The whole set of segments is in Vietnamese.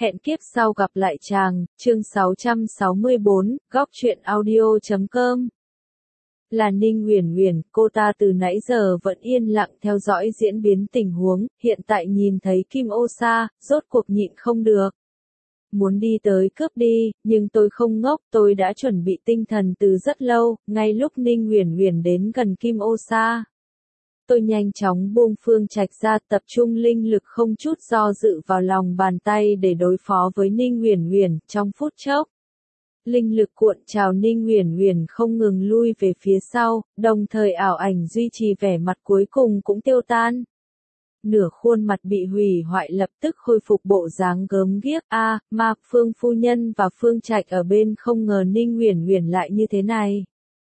Hẹn kiếp sau gặp lại chàng, chương 664, góc truyện audio.com. Là Ninh Uyển Uyển, cô ta từ nãy giờ vẫn yên lặng theo dõi diễn biến tình huống, hiện tại nhìn thấy Kim Ô Sa, rốt cuộc nhịn không được. Muốn đi tới cướp đi, nhưng tôi không ngốc, tôi đã chuẩn bị tinh thần từ rất lâu, ngay lúc Ninh Uyển Uyển đến gần Kim Ô Sa. Tôi nhanh chóng buông Phương Trạch ra, tập trung linh lực không chút do dự vào lòng bàn tay để đối phó với Ninh Uyển Uyển. Trong phút chốc, linh lực cuộn trào, Ninh Uyển Uyển không ngừng lui về phía sau, đồng thời ảo ảnh duy trì vẻ mặt cuối cùng cũng tiêu tan. Nửa khuôn mặt bị hủy hoại lập tức khôi phục bộ dáng gớm ghiếc. Mà Phương phu nhân và Phương Trạch ở bên không ngờ Ninh Uyển Uyển lại như thế này.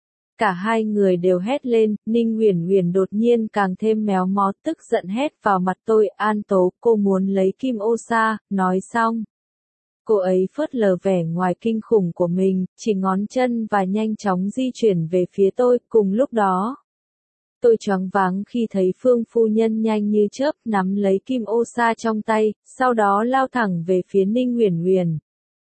Cả hai người đều hét lên, Ninh Uyển Uyển đột nhiên càng thêm méo mó, tức giận hét vào mặt tôi, An Tố, cô muốn lấy Kim Ô Sa. Nói xong, cô ấy phớt lờ vẻ ngoài kinh khủng của mình, chỉ ngón chân và nhanh chóng di chuyển về phía tôi. Cùng lúc đó, tôi choáng váng khi thấy Phương phu nhân nhanh như chớp nắm lấy Kim Ô Sa trong tay, sau đó lao thẳng về phía Ninh Uyển Uyển.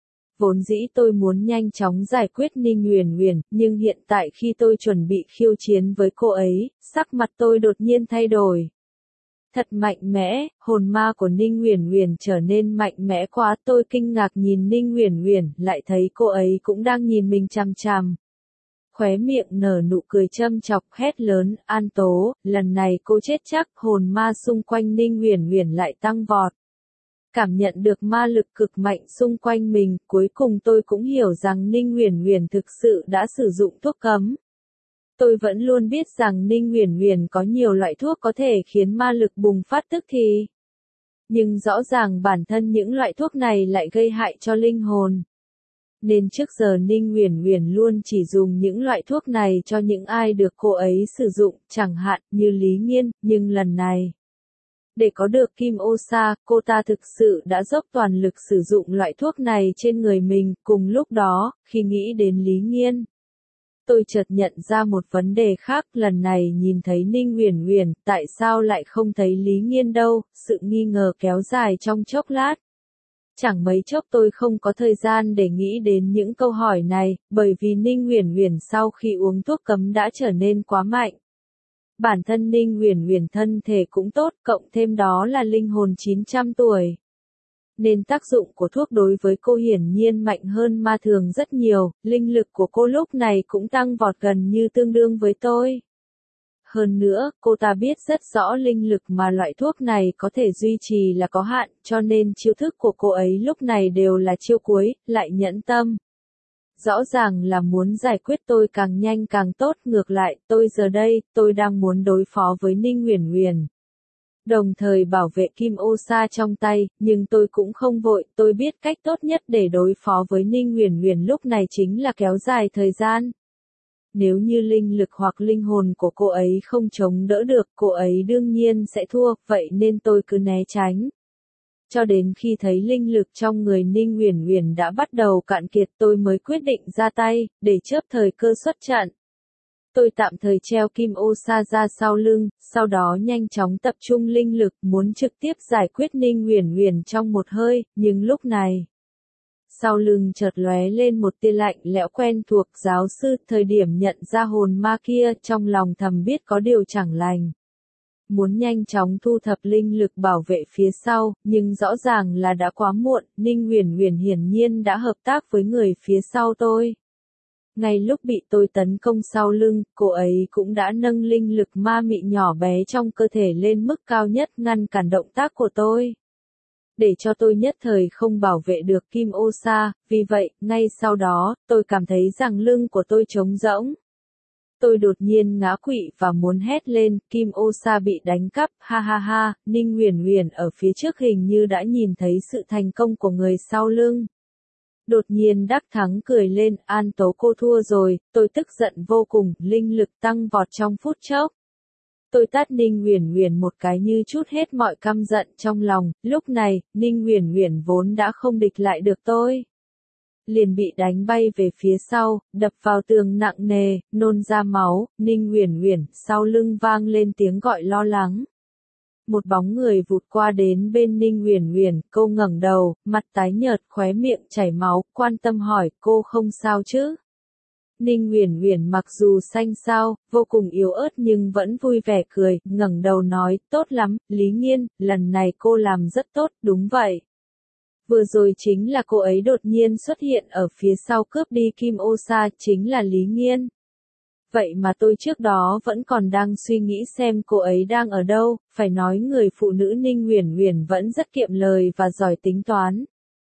Vốn dĩ tôi muốn nhanh chóng giải quyết Ninh Uyển Uyển, nhưng hiện tại khi tôi chuẩn bị khiêu chiến với cô ấy, sắc mặt tôi đột nhiên thay đổi. Thật mạnh mẽ, hồn ma của Ninh Uyển Uyển trở nên mạnh mẽ quá. Tôi kinh ngạc nhìn Ninh Uyển Uyển, lại thấy cô ấy cũng đang nhìn mình chằm chằm. Khóe miệng nở nụ cười châm chọc, hét lớn, An Tố, lần này cô chết chắc. Hồn ma xung quanh Ninh Uyển Uyển lại tăng vọt. Cảm nhận được ma lực cực mạnh xung quanh mình, cuối cùng tôi cũng hiểu rằng Ninh Uyển Uyển thực sự đã sử dụng thuốc cấm. Tôi vẫn luôn biết rằng Ninh Uyển Uyển có nhiều loại thuốc có thể khiến ma lực bùng phát tức thì. Nhưng rõ ràng bản thân những loại thuốc này lại gây hại cho linh hồn. Nên trước giờ Ninh Uyển Uyển luôn chỉ dùng những loại thuốc này cho những ai được cô ấy sử dụng, chẳng hạn như Lý Nghiên, nhưng lần này, để có được Kim Ô Sa, cô ta thực sự đã dốc toàn lực sử dụng loại thuốc này trên người mình. Cùng lúc đó, khi nghĩ đến Lý Nghiên, tôi chợt nhận ra một vấn đề khác. Lần này nhìn thấy Ninh Uyển Uyển, tại sao lại không thấy Lý Nghiên đâu? Sự nghi ngờ kéo dài trong chốc lát. Chẳng mấy chốc tôi không có thời gian để nghĩ đến những câu hỏi này, bởi vì Ninh Uyển Uyển sau khi uống thuốc cấm đã trở nên quá mạnh. Bản thân Ninh Uyển Uyển thân thể cũng tốt, cộng thêm đó là linh hồn 900 tuổi. Nên tác dụng của thuốc đối với cô hiển nhiên mạnh hơn ma thường rất nhiều, linh lực của cô lúc này cũng tăng vọt gần như tương đương với tôi. Hơn nữa, cô ta biết rất rõ linh lực mà loại thuốc này có thể duy trì là có hạn, cho nên chiêu thức của cô ấy lúc này đều là chiêu cuối, lại nhẫn tâm. Rõ ràng là muốn giải quyết tôi càng nhanh càng tốt, ngược lại, tôi giờ đây, tôi đang muốn đối phó với Ninh Uyển Uyển. Đồng thời bảo vệ Kim Ô Sa trong tay, nhưng tôi cũng không vội, tôi biết cách tốt nhất để đối phó với Ninh Uyển Uyển lúc này chính là kéo dài thời gian. Nếu như linh lực hoặc linh hồn của cô ấy không chống đỡ được, cô ấy đương nhiên sẽ thua, vậy nên tôi cứ né tránh. Cho đến khi thấy linh lực trong người Ninh Uyển Uyển đã bắt đầu cạn kiệt, tôi mới quyết định ra tay, để chớp thời cơ xuất trận. Tôi tạm thời treo Kim Ô Sa ra sau lưng, sau đó nhanh chóng tập trung linh lực muốn trực tiếp giải quyết Ninh Uyển Uyển trong một hơi, nhưng lúc này, sau lưng chợt lóe lên một tia lạnh lẽo quen thuộc. Giáo sư, thời điểm nhận ra hồn ma kia, trong lòng thầm biết có điều chẳng lành. Muốn nhanh chóng thu thập linh lực bảo vệ phía sau, nhưng rõ ràng là đã quá muộn. Ninh Uyển Uyển hiển nhiên đã hợp tác với người phía sau tôi. Ngay lúc bị tôi tấn công sau lưng, cô ấy cũng đã nâng linh lực ma mị nhỏ bé trong cơ thể lên mức cao nhất ngăn cản động tác của tôi. Để cho tôi nhất thời không bảo vệ được Kim Ô Sa, vì vậy, ngay sau đó, tôi cảm thấy rằng lưng của tôi trống rỗng. Tôi đột nhiên ngã quỵ và muốn hét lên, Kim Ô Sa bị đánh cắp, ha ha ha. Ninh Uyển Uyển ở phía trước hình như đã nhìn thấy sự thành công của người sau lưng. Đột nhiên đắc thắng cười lên, An Tố, cô thua rồi. Tôi tức giận vô cùng, linh lực tăng vọt trong phút chốc. Tôi tát Ninh Uyển Uyển một cái như chút hết mọi căm giận trong lòng. Lúc này, Ninh Uyển Uyển vốn đã không địch lại được tôi, liền bị đánh bay về phía sau, đập vào tường nặng nề, nôn ra máu. Ninh Uyển Uyển, sau lưng vang lên tiếng gọi lo lắng. Một bóng người vụt qua đến bên Ninh Uyển Uyển, cô ngẩng đầu, mặt tái nhợt, khóe miệng chảy máu, quan tâm hỏi, cô không sao chứ? Ninh Uyển Uyển mặc dù xanh xao, vô cùng yếu ớt nhưng vẫn vui vẻ cười, ngẩng đầu nói, tốt lắm, Lý Nghiên, lần này cô làm rất tốt, đúng vậy. Vừa rồi chính là cô ấy đột nhiên xuất hiện ở phía sau cướp đi Kim Ô Sa, chính là Lý Nghiên. Vậy mà tôi trước đó vẫn còn đang suy nghĩ xem cô ấy đang ở đâu, phải nói người phụ nữ Ninh Uyển Uyển vẫn rất kiệm lời và giỏi tính toán.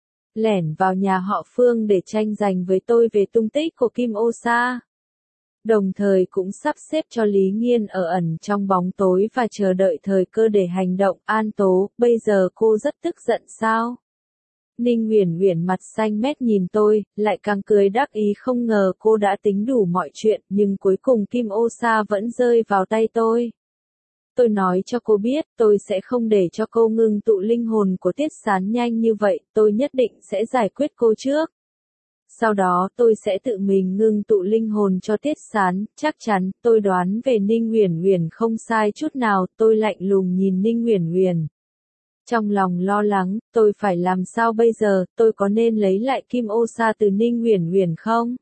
Lẻn vào nhà họ Phương để tranh giành với tôi về tung tích của Kim Ô Sa. Đồng thời cũng sắp xếp cho Lý Nghiên ở ẩn trong bóng tối và chờ đợi thời cơ để hành động. An Tố, bây giờ cô rất tức giận sao? Ninh Uyển Uyển mặt xanh mét nhìn tôi, lại càng cười đắc ý, không ngờ cô đã tính đủ mọi chuyện, nhưng cuối cùng Kim Ô Sa vẫn rơi vào tay tôi. Tôi nói cho cô biết, tôi sẽ không để cho cô ngưng tụ linh hồn của Tiết Sán nhanh như vậy, tôi nhất định sẽ giải quyết cô trước. Sau đó tôi sẽ tự mình ngưng tụ linh hồn cho Tiết Sán, chắc chắn, tôi đoán về Ninh Uyển Uyển không sai chút nào, tôi lạnh lùng nhìn Ninh Uyển Uyển. Trong lòng lo lắng, tôi phải làm sao bây giờ, tôi có nên lấy lại Kim Ô Sa từ Ninh Uyển Uyển không?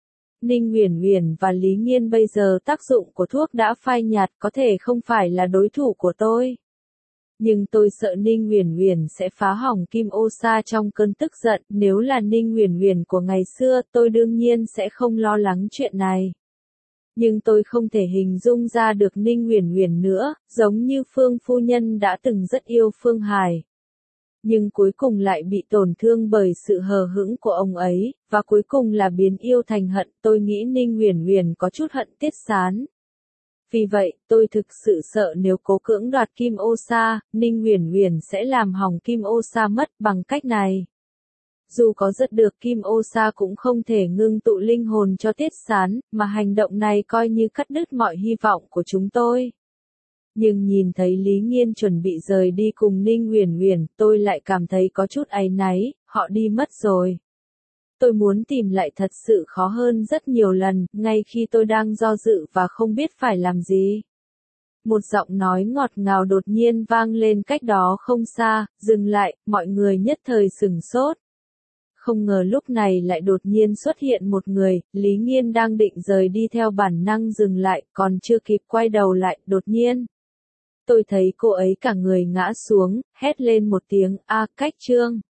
Ninh Uyển Uyển và Lý Nghiên bây giờ tác dụng của thuốc đã phai nhạt, có thể không phải là đối thủ của tôi. Nhưng tôi sợ Ninh Uyển Uyển sẽ phá hỏng Kim Ô Sa trong cơn tức giận, nếu là Ninh Uyển Uyển của ngày xưa, tôi đương nhiên sẽ không lo lắng chuyện này. Nhưng tôi không thể hình dung ra được Ninh Uyển Uyển nữa, giống như Phương phu nhân đã từng rất yêu Phương Hải. Nhưng cuối cùng lại bị tổn thương bởi sự hờ hững của ông ấy, và cuối cùng là biến yêu thành hận, tôi nghĩ Ninh Uyển Uyển có chút hận Tiết Sán. Vì vậy, tôi thực sự sợ nếu cố cưỡng đoạt Kim Ô Sa, Ninh Uyển Uyển sẽ làm hỏng Kim Ô Sa mất bằng cách này. Dù có giật được Kim Ô Sa cũng không thể ngưng tụ linh hồn cho Tiết Sán, mà hành động này coi như cắt đứt mọi hy vọng của chúng tôi. Nhưng nhìn thấy Lý Nghiên chuẩn bị rời đi cùng Ninh Uyển Uyển, tôi lại cảm thấy có chút áy náy, họ đi mất rồi. Tôi muốn tìm lại thật sự khó hơn rất nhiều lần, ngay khi tôi đang do dự và không biết phải làm gì. Một giọng nói ngọt ngào đột nhiên vang lên cách đó không xa, dừng lại, mọi người nhất thời sửng sốt. Không ngờ lúc này lại đột nhiên xuất hiện một người, Lý Nghiên đang định rời đi theo bản năng dừng lại, còn chưa kịp quay đầu lại, đột nhiên. Tôi thấy cô ấy cả người ngã xuống, hét lên một tiếng, a, Cách Trương.